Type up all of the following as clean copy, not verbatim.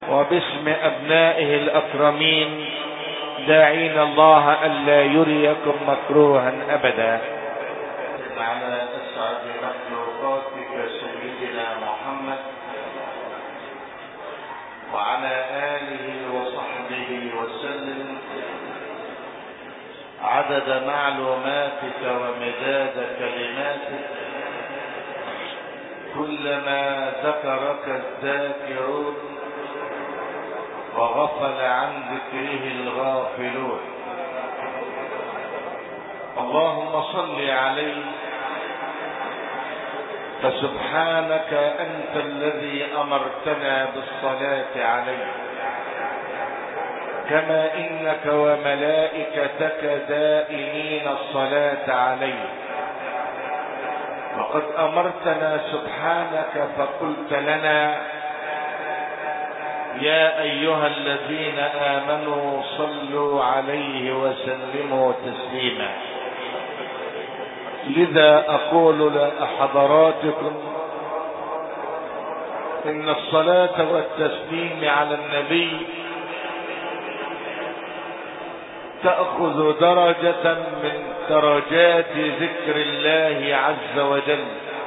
وباسم أبنائه الأكرمين داعين الله ألا يريكم مكروها أبدا. على أسعد مخلوقاتك سيدنا محمد وعلى آله وصحبه وسلم عدد معلوماتك ومداد كلماتك، كلما ذكرك الذاكرون وغفل عن ذكره الغافلون. اللهم صل عليه، فسبحانك أنت الذي أمرتنا بالصلاة عليه، كما إنك وملائكتك دائمين الصلاة عليه. وقد أمرتنا سبحانك فقلت لنا: يا أيها الذين آمنوا صلوا عليه وسلموا تسليما. لذا أقول لحضراتكم إن الصلاة والتسليم على النبي تأخذ درجة من درجات ذكر الله عز وجل،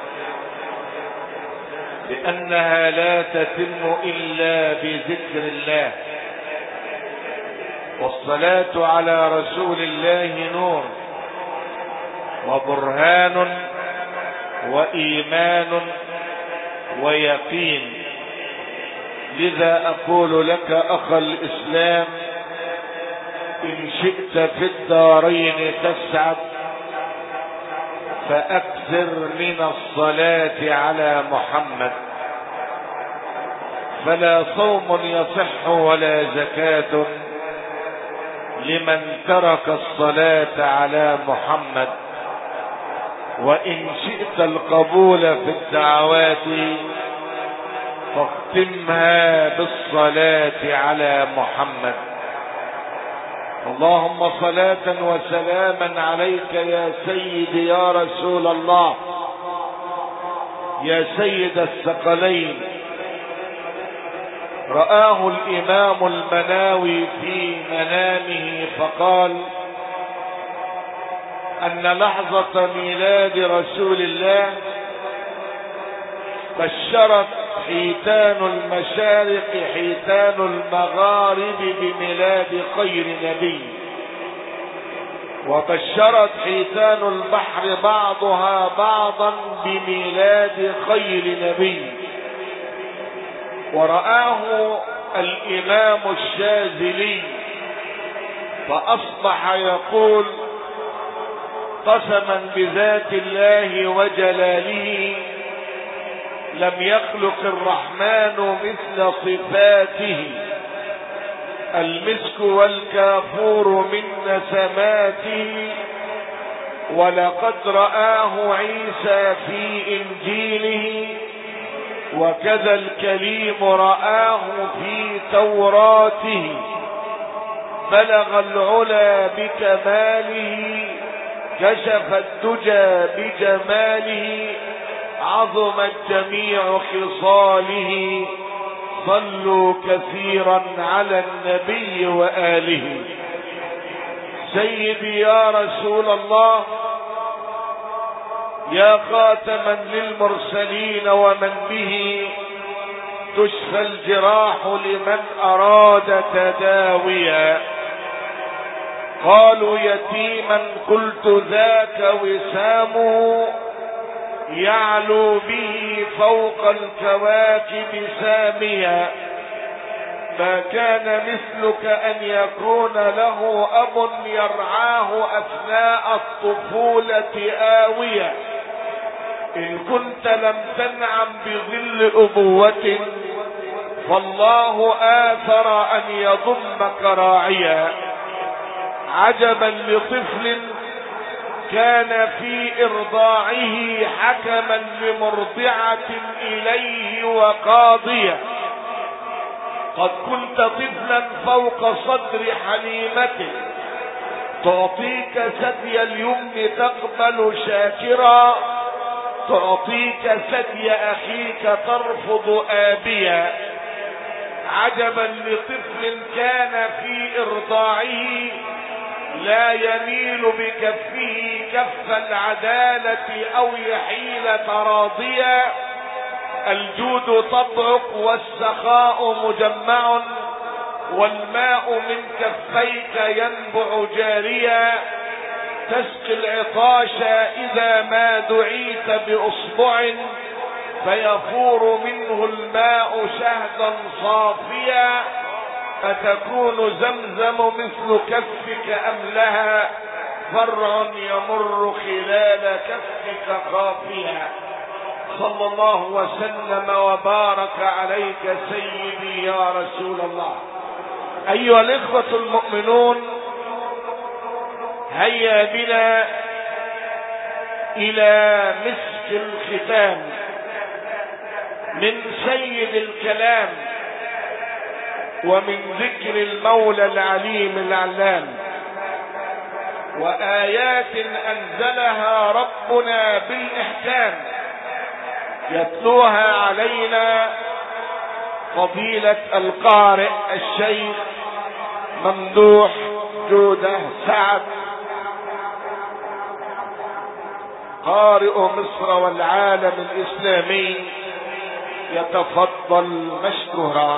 لأنها لا تتم إلا بذكر الله. والصلاة على رسول الله نور وبرهان وإيمان ويقين. لذا أقول لك أخا الإسلام: إن شئت في الدارين تسعد فأكثر من الصلاة على محمد، فلا صوم يصح ولا زكاة لمن ترك الصلاة على محمد. وإن شئت القبول في الدعوات فاختمها بالصلاة على محمد. اللهم صلاة وسلاما عليك يا سيدي يا رسول الله، يا سيد الثقلين. رآه الإمام المناوي في منامه فقال أن لحظة ميلاد رسول الله بشرت حيتان المشارق حيتان المغارب بميلاد خير نبي، وبشرت حيتان البحر بعضها بعضا بميلاد خير نبي. ورآه الإمام الشاذلي فأصبح يقول: قسما بذات الله وجلاله لم يخلق الرحمن مثل صفاته، المسك والكافور من نسماته، ولقد رآه عيسى في إنجيله، وكذا الكليم رآه في توراته، بلغ العلا بكماله، كشف الدجى بجماله، عظمت جميع خصاله، صلوا كثيرا على النبي وآله. سيدي يا رسول الله، يا خاتما للمرسلين ومن به تشفى الجراح لمن أراد تداويا. قالوا يتيما قلت ذاك وسامه، يعلو به فوق الكواكب ساميا. ما كان مثلك أن يكون له أب يرعاه أثناء الطفولة آوية. إن كنت لم تنعم بظل أبوة فالله آثر أن يضمك راعيا. عجبا لطفل كان في إرضاعه حكما لمرضعة إليه وقاضيا. قد كنت طفلا فوق صدر حليمته، تعطيك ثدي اليمن تقبل شاكرا، تعطيك ثدي أخيك ترفض آبيا. عجبا لطفل كان في إرضاعه لا يميل بكفه كف العدالة أو يحيل تراضيا. الجود طبعك والسخاء مجمع، والماء من كفيك ينبع جاريا. تسقي العطاش إذا ما دعيت بأصبع، فيفور منه الماء شهدا صافيا. أتكون زمزم مثل كفك أم لها فرع يمر خلال كفك خافيا؟ صلى الله وسلم وبارك عليك سيدي يا رسول الله. أيها الإخوة المؤمنون، هيا بنا إلى مسك الختام من سيد الكلام ومن ذكر المولى العليم العلام، وآيات أنزلها ربنا بالإحكام يتلوها علينا فضيلة القارئ الشيخ ممدوح جودة سعد قارئ مصر والعالم الإسلامي، يتفضل مشكورا.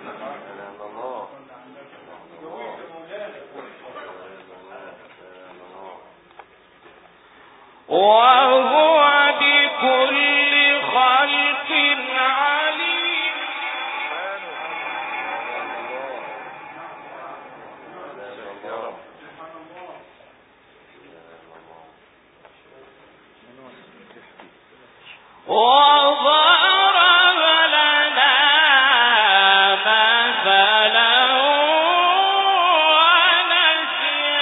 وهو بكل خلق عليم. وضرب لنا مثلا ونسي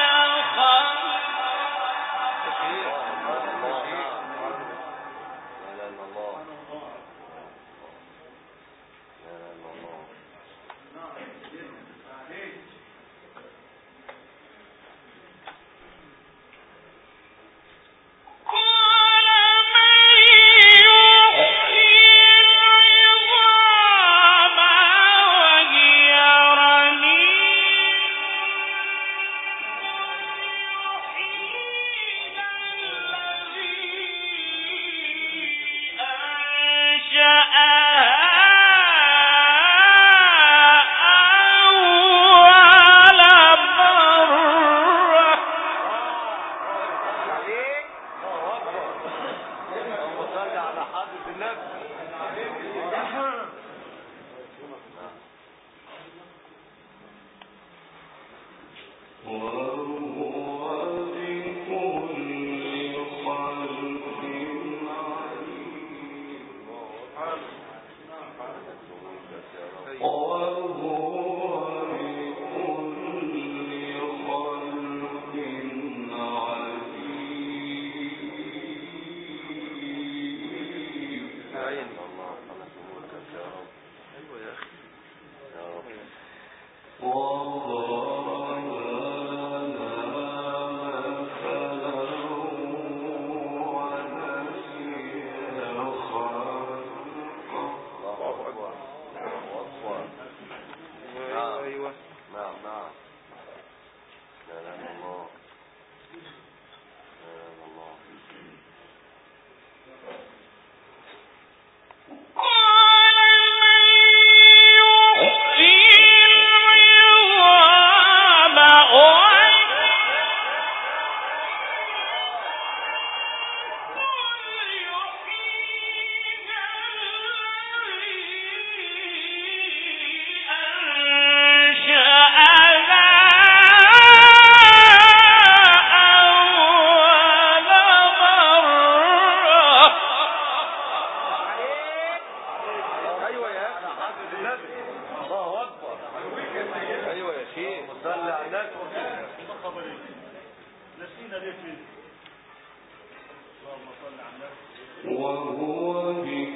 وهو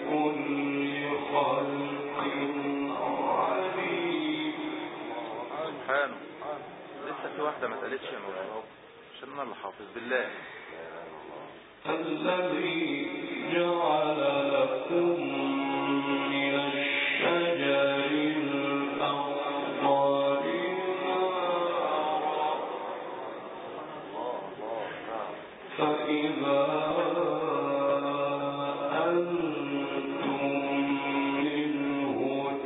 بكل خلق عليم. سبحانه. لسه في واحدة ما اتقالتش يا مولانا عشان انا اللي حافظ بالله. الذي جعل لكم من الشجر الأخضر نارا فإذا أنتم منه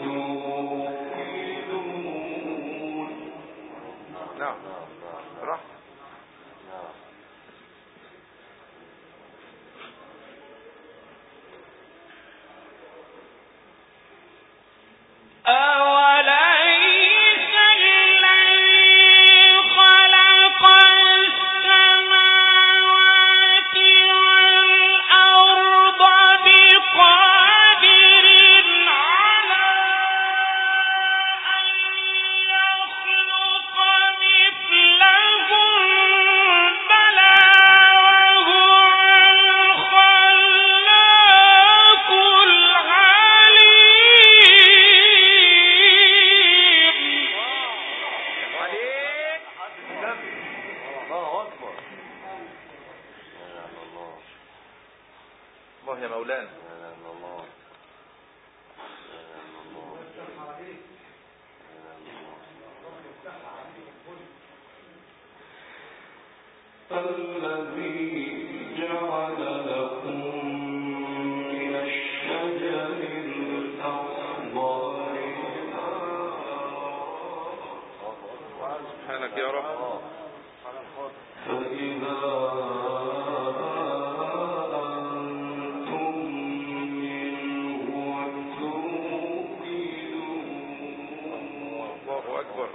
توقدون. نعم راح أوليس الذي خلق السماوات والأرض بقادر على أن يخلق مثلهم بلى وهو الخلاق الله يا مولانا. الذي جعل لكم من الشجر الأخضر نارا سبحانك يا رب. فإذا أنتم منه توقدون. الله أكبر.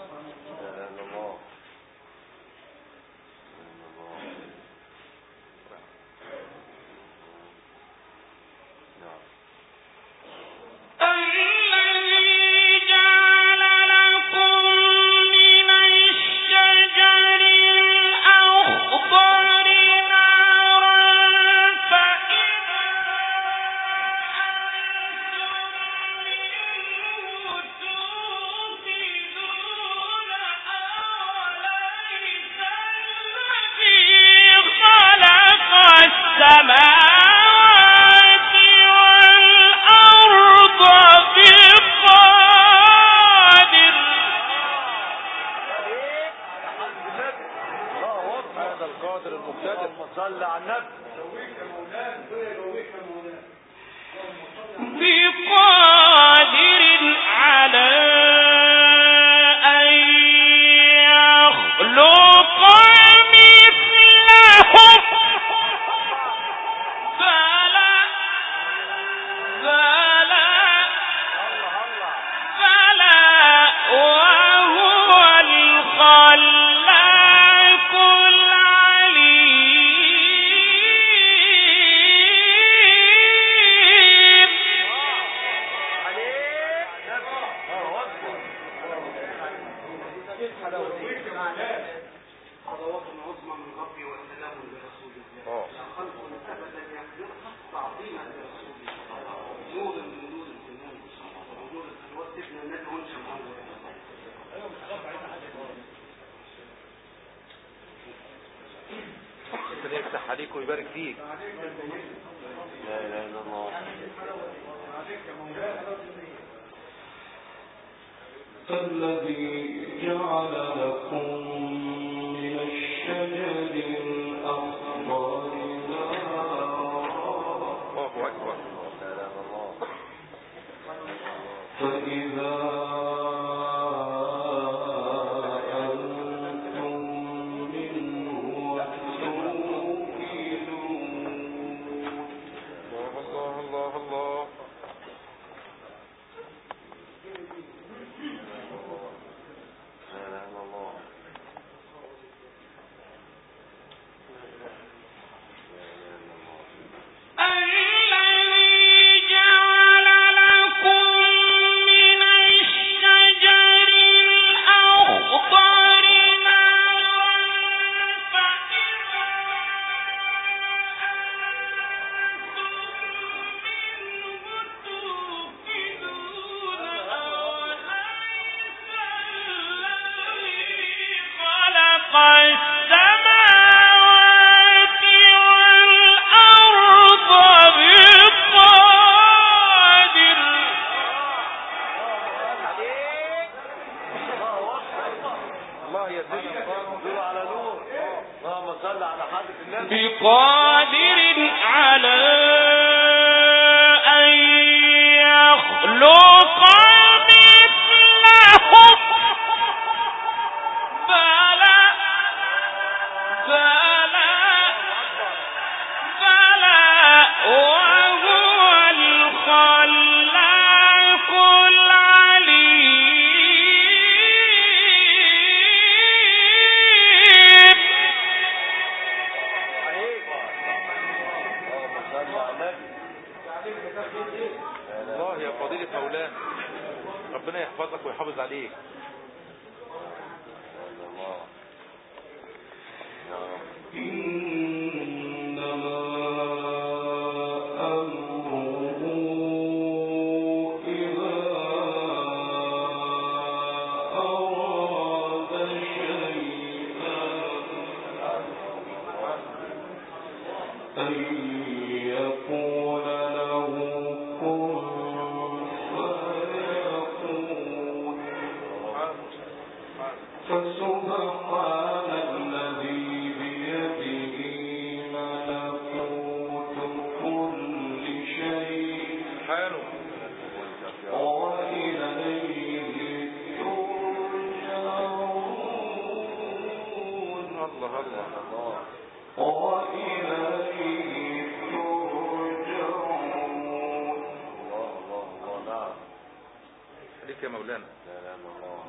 يفتح عليك ويبارك فيك. لا اله الا الله. الذي جعل لكم من الشجر الأخضر الله أكبر. فإذا بقادر على أن يخلق مثلهم بلى وهو الخلاق العليم. الله يا فضيلة مولانا، ربنا يحفظك ويحافظ عليك. الله الله. وإليه ترجعون. الله الله الله. نعم عليك يا مولانا. سلام الله.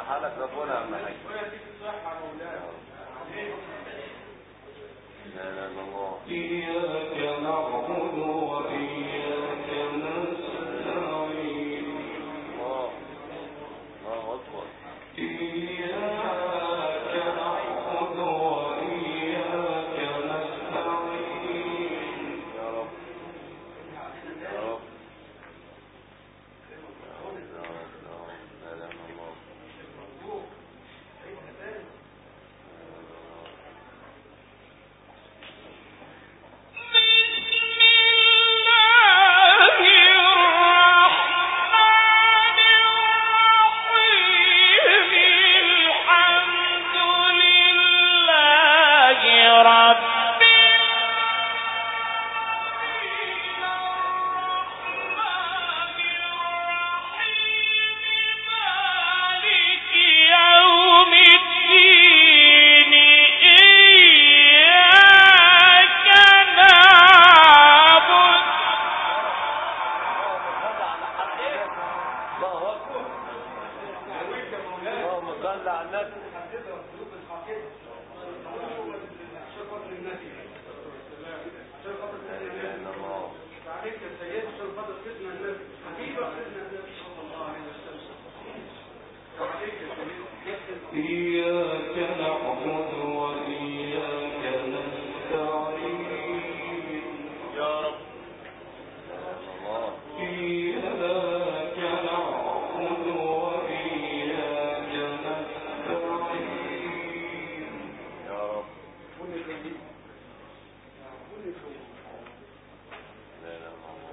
حالك ربنا يا عم حاج. لا لا الله. إياك نعبد وإياك نستعين. الله أكبر. إياك نعبد وإياك نستعين. يا رب يا رب. لا لا الله. إياك نعبد وإياك نستعين. يا رب الله. إياك نعبد وإياك نستعين. يا رب. لا لا الله.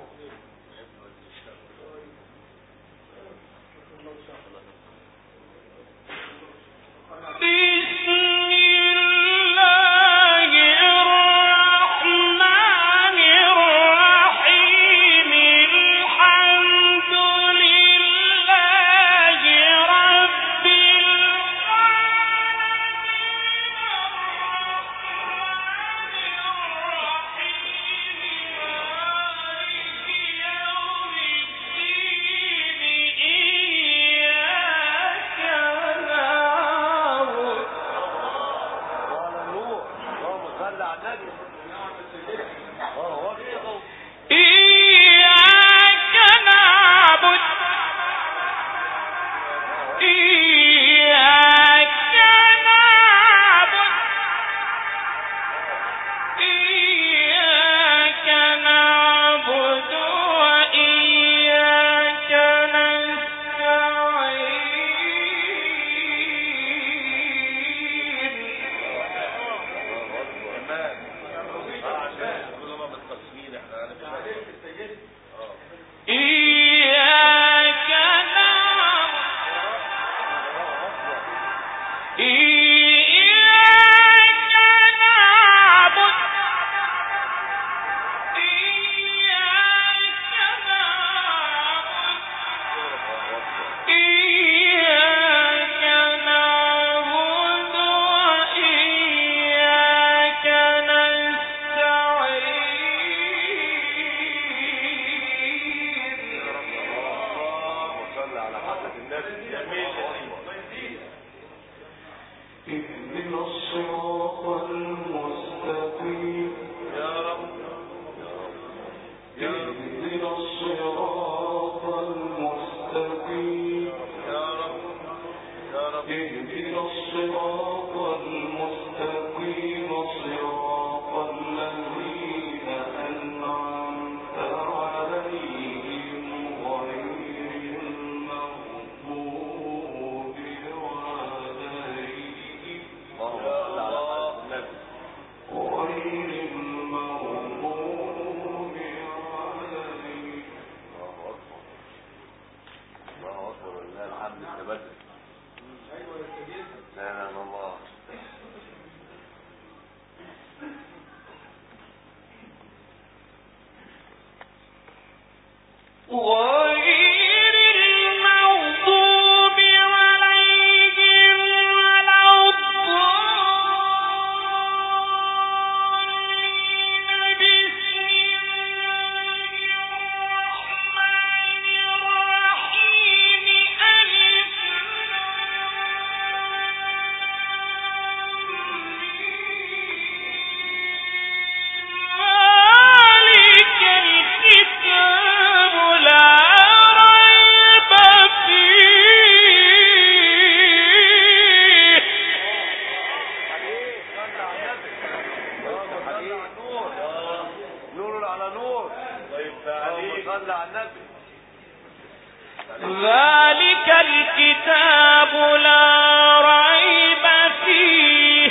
ذلك الكتاب لا ريب فيه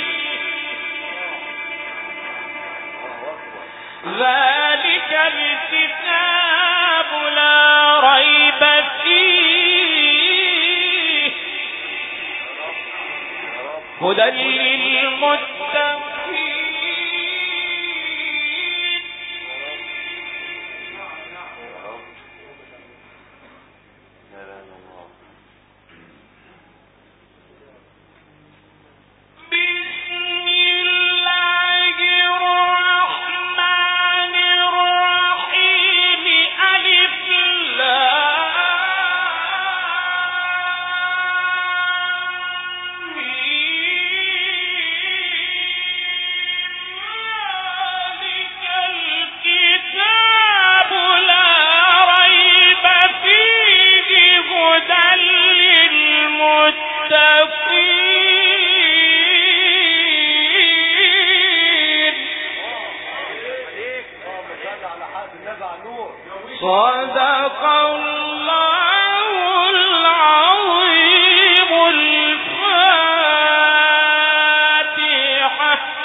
ذلك الكتاب لا ريب فيه هدى للمتقين صدق الله